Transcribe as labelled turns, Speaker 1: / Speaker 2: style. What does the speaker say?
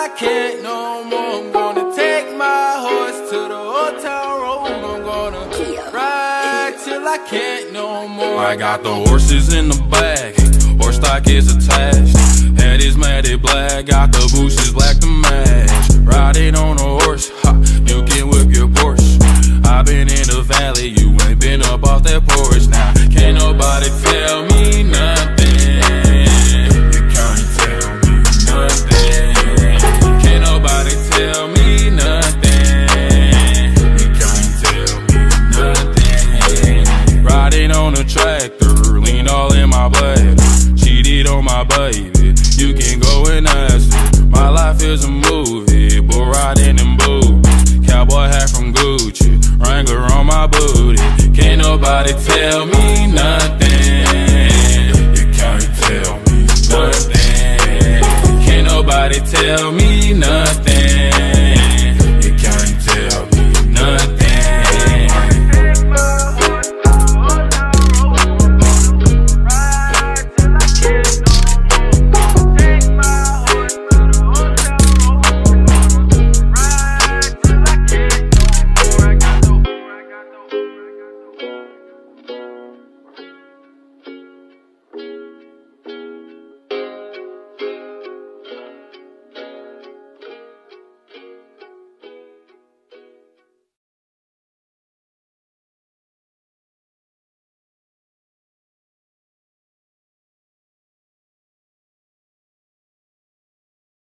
Speaker 1: I can't no more. I'm gonna take my horse to the old town road. I'm gonna ride till I can't no more. I got the horses in the bag, horse stock is attached. Head is matted black, got the bushes black to match. Riding on a horse, ha, you can whip your Porsche. I been in the valley, you ain't been up off that porch. Now, can't nobody tell me